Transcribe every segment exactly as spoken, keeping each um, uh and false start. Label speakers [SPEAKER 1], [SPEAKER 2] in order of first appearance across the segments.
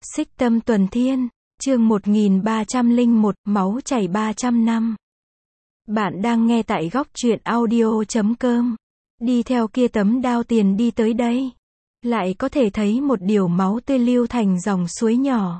[SPEAKER 1] Xích Tâm Tuần Thiên, chương một nghìn ba trăm lẻ một, máu chảy ba trăm năm. Bạn đang nghe tại góc truyện audio chấm com. Đi theo kia tấm đao tiền đi tới đây. Lại có thể thấy một điều máu tươi lưu thành dòng suối nhỏ.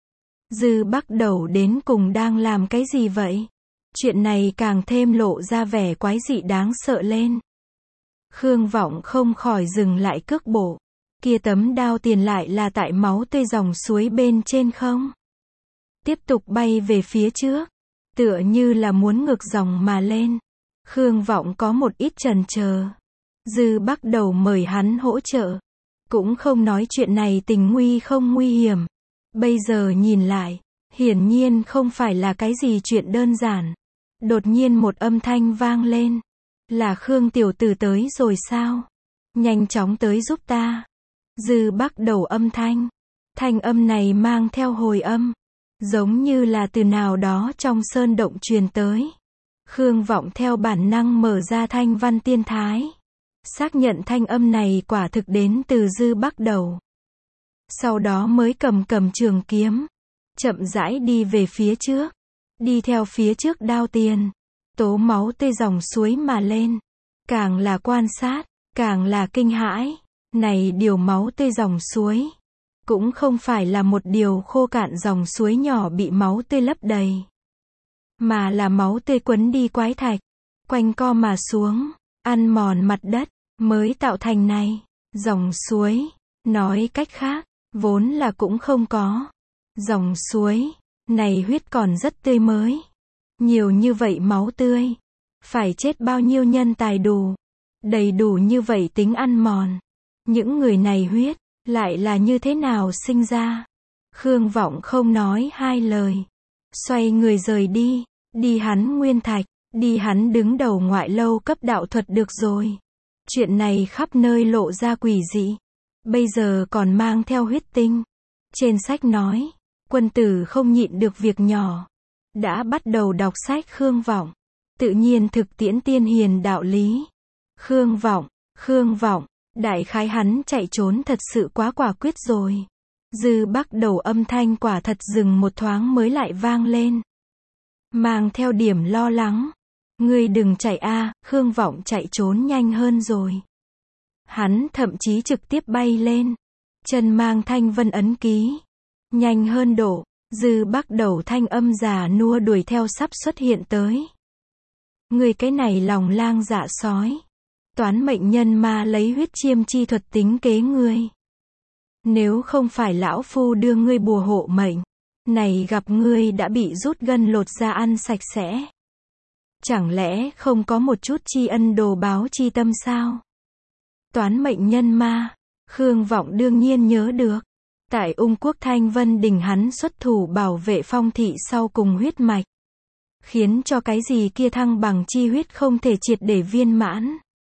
[SPEAKER 1] Dư Bắc Đầu đến cùng đang làm cái gì vậy? Chuyện này càng thêm lộ ra vẻ quái dị đáng sợ lên. Khương Vọng không khỏi dừng lại cước bộ. Kia tấm đao tiền lại là tại máu tươi dòng suối bên trên không? Tiếp tục bay về phía trước, tựa như là muốn ngược dòng mà lên. Khương Vọng có một ít chần chờ. Dư Bắc Đầu mời hắn hỗ trợ, cũng không nói chuyện này tình nguy không nguy hiểm. Bây giờ nhìn lại, hiển nhiên không phải là cái gì chuyện đơn giản. Đột nhiên một âm thanh vang lên. Là Khương tiểu tử tới rồi sao? Nhanh chóng tới giúp ta. Dư Bắc Đầu âm thanh. Thanh âm này mang theo hồi âm, giống như là từ nào đó trong sơn động truyền tới. Khương Vọng theo bản năng mở ra thanh văn tiên thái, xác nhận thanh âm này quả thực đến từ Dư Bắc Đầu. Sau đó mới cầm cầm trường kiếm, chậm rãi đi về phía trước. Đi theo phía trước đao tiền, tố máu tươi dòng suối mà lên. Càng là quan sát, càng là kinh hãi. Này điều máu tươi dòng suối, cũng không phải là một điều khô cạn dòng suối nhỏ bị máu tươi lấp đầy, mà là máu tươi quấn đi quái thạch, quanh co mà xuống, ăn mòn mặt đất, mới tạo thành này dòng suối. Nói cách khác, vốn là cũng không có dòng suối, này huyết còn rất tươi mới. Nhiều như vậy máu tươi, phải chết bao nhiêu nhân tài đủ, đầy đủ như vậy tính ăn mòn. Những người này huyết, lại là như thế nào sinh ra? Khương Vọng không nói hai lời, xoay người rời đi. Đi hắn nguyên thạch, đi hắn đứng đầu ngoại lâu cấp đạo thuật được rồi. Chuyện này khắp nơi lộ ra quỷ dị. Bây giờ còn mang theo huyết tinh. Trên sách nói, quân tử không nhịn được việc nhỏ. Đã bắt đầu đọc sách Khương Vọng, tự nhiên thực tiễn tiên hiền đạo lý. Khương Vọng, Khương Vọng, đại khái hắn chạy trốn thật sự quá quả quyết rồi. Dư Bắc Đầu âm thanh quả thật dừng một thoáng mới lại vang lên, mang theo điểm lo lắng. Ngươi đừng chạy a. Khương Vọng chạy trốn nhanh hơn rồi. Hắn thậm chí trực tiếp bay lên, chân mang thanh vân ấn ký, nhanh hơn độ. Dư Bắc Đầu thanh âm già nua đuổi theo sắp xuất hiện tới. Ngươi cái này lòng lang dạ sói, toán mệnh nhân ma lấy huyết chiêm chi thuật tính kế ngươi. Nếu không phải lão phu đưa ngươi bùa hộ mệnh, này gặp ngươi đã bị rút gân lột da ăn sạch sẽ. Chẳng lẽ không có một chút tri ân đồ báo chi tâm sao? Toán mệnh nhân ma, Khương Vọng đương nhiên nhớ được. Tại Ung Quốc Thanh Vân Đình hắn xuất thủ bảo vệ Phong thị sau cùng huyết mạch, khiến cho cái gì kia thăng bằng chi huyết không thể triệt để viên mãn.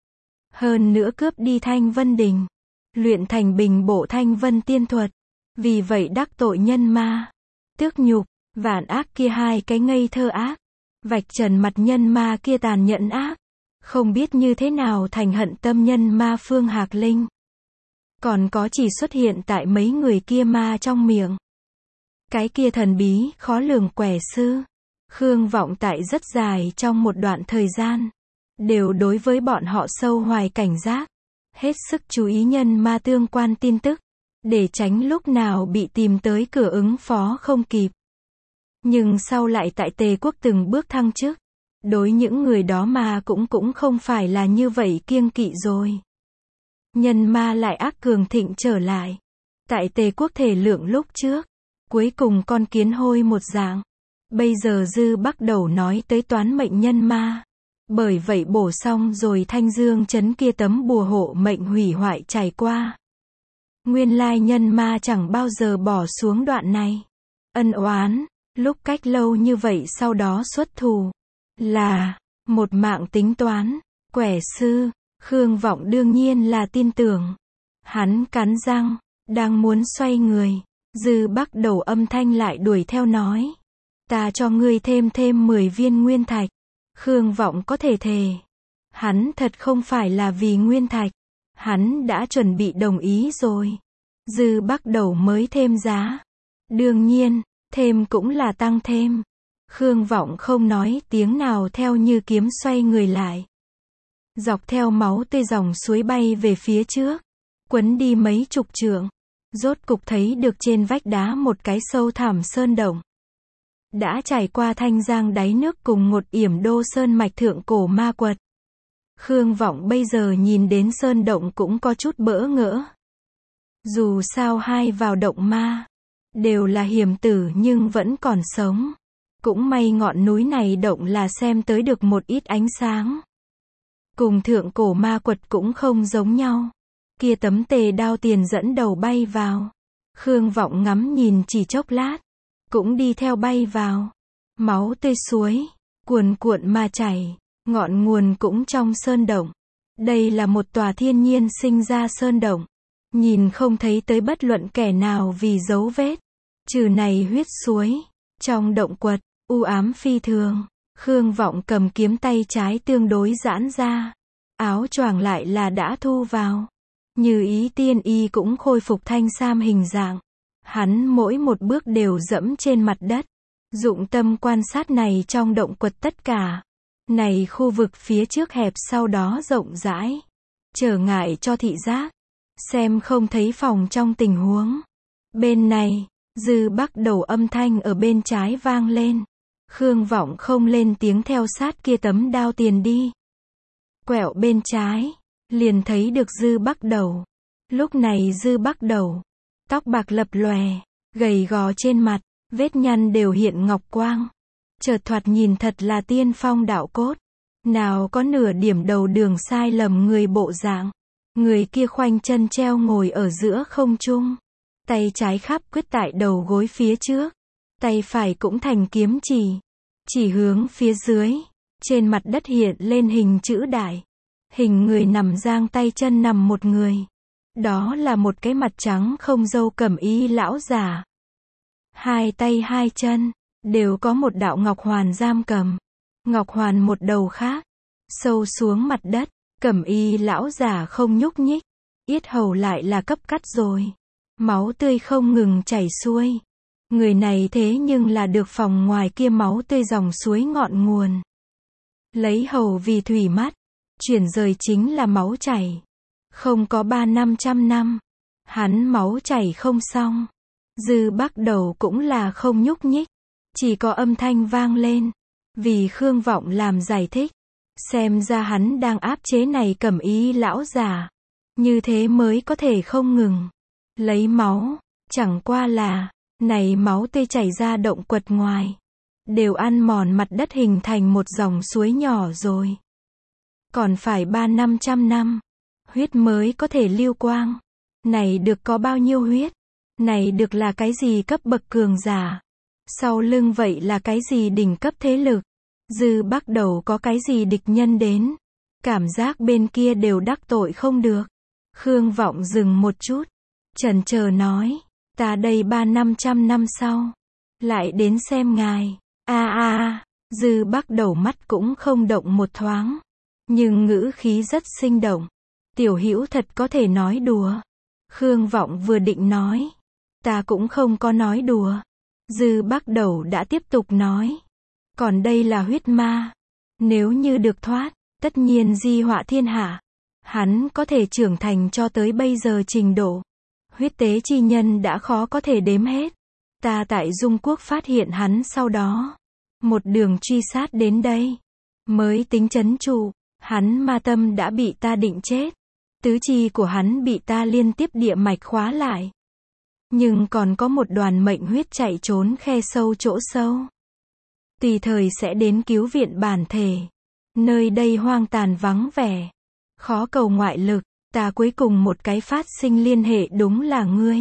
[SPEAKER 1] Hơn nữa cướp đi Thanh Vân Đình, luyện thành bình bộ Thanh Vân tiên thuật. Vì vậy đắc tội nhân ma, tước nhục, vạn ác kia hai cái ngây thơ ác, vạch trần mặt nhân ma kia tàn nhẫn ác. Không biết như thế nào thành hận tâm nhân ma Phương Hạc Linh. Còn có chỉ xuất hiện tại mấy người kia ma trong miệng. Cái kia thần bí, khó lường quẻ sư. Khương Vọng tại rất dài trong một đoạn thời gian, đều đối với bọn họ sâu hoài cảnh giác, hết sức chú ý nhân ma tương quan tin tức, để tránh lúc nào bị tìm tới cửa ứng phó không kịp. Nhưng sau lại tại Tề quốc từng bước thăng chức, đối những người đó mà cũng cũng không phải là như vậy kiêng kỵ rồi. Nhân ma lại ác cường thịnh trở lại. Tại Tề quốc thể lượng lúc trước, cuối cùng con kiến hôi một dạng. Bây giờ Dư Bắc Đầu nói tới toán mệnh nhân ma. Bởi vậy bổ xong rồi Thanh Dương trấn kia tấm bùa hộ mệnh hủy hoại trải qua. Nguyên lai nhân ma chẳng bao giờ bỏ xuống đoạn này. Ân oán, lúc cách lâu như vậy sau đó xuất thù. Là một mạng tính toán. Quẻ sư, Khương Vọng đương nhiên là tin tưởng. Hắn cắn răng, đang muốn xoay người. Dư Bắc Đầu âm thanh lại đuổi theo nói. Ta cho ngươi thêm thêm mười viên nguyên thạch. Khương Vọng có thể thề. Hắn thật không phải là vì nguyên thạch. Hắn đã chuẩn bị đồng ý rồi. Dư Bắc Đầu mới thêm giá. Đương nhiên, thêm cũng là tăng thêm. Khương Vọng không nói tiếng nào theo như kiếm xoay người lại. Dọc theo máu tươi dòng suối bay về phía trước. Quấn đi mấy chục trượng. Rốt cục thấy được trên vách đá một cái sâu thẳm sơn động. Đã trải qua thanh giang đáy nước cùng một yểm đô sơn mạch thượng cổ ma quật. Khương Vọng bây giờ nhìn đến sơn động cũng có chút bỡ ngỡ. Dù sao hai vào động ma, đều là hiểm tử nhưng vẫn còn sống. Cũng may ngọn núi này động là xem tới được một ít ánh sáng. Cùng thượng cổ ma quật cũng không giống nhau. Kia tấm tề đao tiền dẫn đầu bay vào. Khương Vọng ngắm nhìn chỉ chốc lát. Cũng đi theo bay vào. Máu tươi suối, cuồn cuộn mà chảy. Ngọn nguồn cũng trong sơn động. Đây là một tòa thiên nhiên sinh ra sơn động. Nhìn không thấy tới bất luận kẻ nào vì dấu vết. Trừ này huyết suối. Trong động quật, u ám phi thường. Khương Vọng cầm kiếm tay trái tương đối giãn ra. Áo choàng lại là đã thu vào. Như ý tiên y cũng khôi phục thanh sam hình dạng. Hắn mỗi một bước đều dẫm trên mặt đất. Dụng tâm quan sát này trong động quật tất cả. Này khu vực phía trước hẹp sau đó rộng rãi. Trở ngại cho thị giác. Xem không thấy phòng trong tình huống. Bên này, Dư Bắc Đầu âm thanh ở bên trái vang lên. Khương Vọng không lên tiếng theo sát kia tấm đao tiền đi. Quẹo bên trái, liền thấy được Dư Bắc Đầu. Lúc này Dư Bắc Đầu, tóc bạc lập lòe, gầy gò trên mặt, vết nhăn đều hiện ngọc quang. Chợt thoạt nhìn thật là tiên phong đạo cốt. Nào có nửa điểm đầu đường sai lầm người bộ dạng. Người kia khoanh chân treo ngồi ở giữa không trung. Tay trái khắp quyết tại đầu gối phía trước. Tay phải cũng thành kiếm chỉ. Chỉ hướng phía dưới. Trên mặt đất hiện lên hình chữ đại. Hình người nằm giang tay chân nằm một người. Đó là một cái mặt trắng không râu cẩm y lão già. Hai tay hai chân, đều có một đạo ngọc hoàn giam cầm. Ngọc hoàn một đầu khác, sâu xuống mặt đất, cẩm y lão già không nhúc nhích. Yết hầu lại là cấp cắt rồi. Máu tươi không ngừng chảy xuôi. Người này thế nhưng là được phòng ngoài kia máu tươi dòng suối ngọn nguồn. Lấy hầu vì thủy mắt. Chuyển rời chính là máu chảy. Không có ba năm trăm năm. Hắn máu chảy không xong. Dư Bắc Đầu cũng là không nhúc nhích. Chỉ có âm thanh vang lên. Vì Khương Vọng làm giải thích. Xem ra hắn đang áp chế này cẩm y lão già. Như thế mới có thể không ngừng. Lấy máu. Chẳng qua là. Này máu tươi chảy ra động quật ngoài. Đều ăn mòn mặt đất hình thành một dòng suối nhỏ rồi. Còn phải ba năm trăm năm. Huyết mới có thể lưu quang. Này được có bao nhiêu huyết? Này được là cái gì cấp bậc cường giả? Sau lưng vậy là cái gì đỉnh cấp thế lực? Dư Bắc Đầu có cái gì địch nhân đến? Cảm giác bên kia đều đắc tội không được. Khương Vọng dừng một chút. Chần chờ nói. Ta đây ba năm trăm năm sau. Lại đến xem ngài. A a a. Dư Bắc Đầu mắt cũng không động một thoáng. Nhưng ngữ khí rất sinh động. Tiểu hữu thật có thể nói đùa. Khương Vọng vừa định nói. Ta cũng không có nói đùa. Dư Bắc Đầu đã tiếp tục nói. Còn đây là huyết ma. Nếu như được thoát, tất nhiên di họa thiên hạ. Hắn có thể trưởng thành cho tới bây giờ trình độ. Huyết tế chi nhân đã khó có thể đếm hết. Ta tại Dung Quốc phát hiện hắn sau đó. Một đường truy sát đến đây. Mới tính trấn trụ. Hắn ma tâm đã bị ta định chết. Tứ chi của hắn bị ta liên tiếp địa mạch khóa lại. Nhưng còn có một đoàn mệnh huyết chạy trốn khe sâu chỗ sâu. Tùy thời sẽ đến cứu viện bản thể. Nơi đây hoang tàn vắng vẻ. Khó cầu ngoại lực. Ta cuối cùng một cái phát sinh liên hệ đúng là ngươi.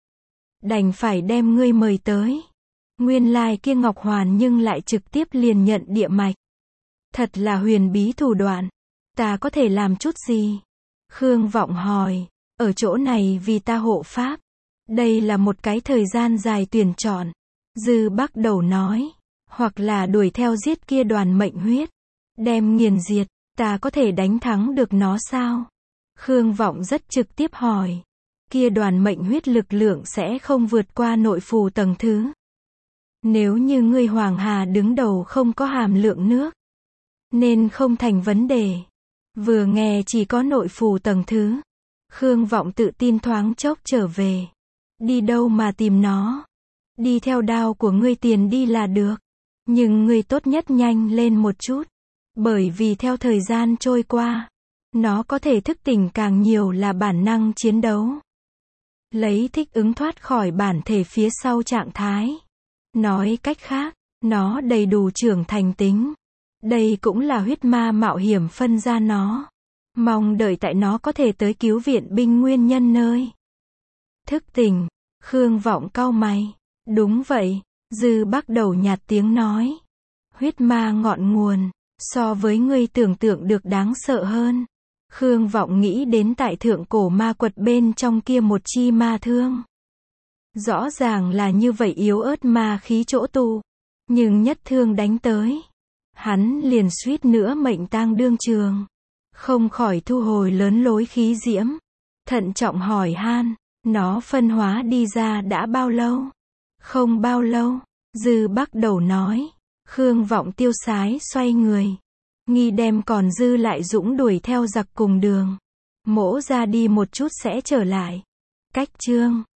[SPEAKER 1] Đành phải đem ngươi mời tới. Nguyên lai kia Ngọc Hoàn nhưng lại trực tiếp liền nhận địa mạch. Thật là huyền bí thủ đoạn. Ta có thể làm chút gì? Khương Vọng hỏi. Ở chỗ này vì ta hộ pháp. Đây là một cái thời gian dài tuyển chọn. Dư Bắc Đầu nói. Hoặc là đuổi theo giết kia đoàn mệnh huyết. Đem nghiền diệt. Ta có thể đánh thắng được nó sao? Khương Vọng rất trực tiếp hỏi. kia đoàn mệnh huyết lực lượng sẽ không vượt qua nội phù tầng thứ. Nếu như ngươi Hoàng Hà đứng đầu không có hàm lượng nước, nên không thành vấn đề. Vừa nghe chỉ có nội phù tầng thứ, Khương Vọng tự tin thoáng chốc trở về. Đi đâu mà tìm nó? Đi theo đao của ngươi tiền đi là được. Nhưng ngươi tốt nhất nhanh lên một chút. Bởi vì theo thời gian trôi qua, nó có thể thức tỉnh càng nhiều là bản năng chiến đấu. Lấy thích ứng thoát khỏi bản thể phía sau trạng thái. Nói cách khác, nó đầy đủ trưởng thành tính. Đây cũng là huyết ma mạo hiểm phân ra nó. Mong đợi tại nó có thể tới cứu viện binh nguyên nhân nơi. Thức tỉnh, Khương Vọng cau mày. Đúng vậy, Dư Bắc đầu nhạt tiếng nói. Huyết ma ngọn nguồn, so với ngươi tưởng tượng được đáng sợ hơn. Khương Vọng nghĩ đến tại thượng cổ ma quật bên trong kia một chi ma thương. Rõ ràng là như vậy yếu ớt ma khí chỗ tụ. Nhưng nhất thương đánh tới. Hắn liền suýt nữa mệnh tang đương trường. Không khỏi thu hồi lớn lối khí diễm. Thận trọng hỏi han, nó phân hóa đi ra đã bao lâu? Không bao lâu, Dư Bắc đầu nói. Khương Vọng tiêu sái xoay người. Nghi đem còn dư lại dũng đuổi theo giặc cùng đường. Mỗ ra đi một chút sẽ trở lại. Cách chương